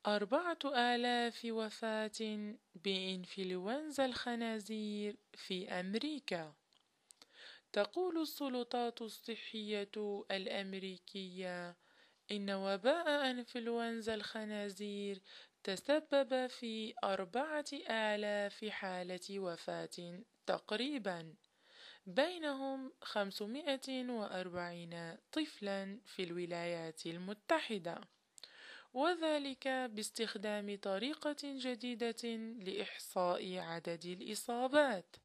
4,000 وفاة بإنفلونزا الخنازير في أمريكا. تقول السلطات الصحية الأمريكية إن وباء إنفلونزا الخنازير تسبب في 4,000 حالة وفاة تقريبا، بينهم 540 طفلا في الولايات المتحدة، وذلك باستخدام طريقة جديدة لإحصاء عدد الإصابات.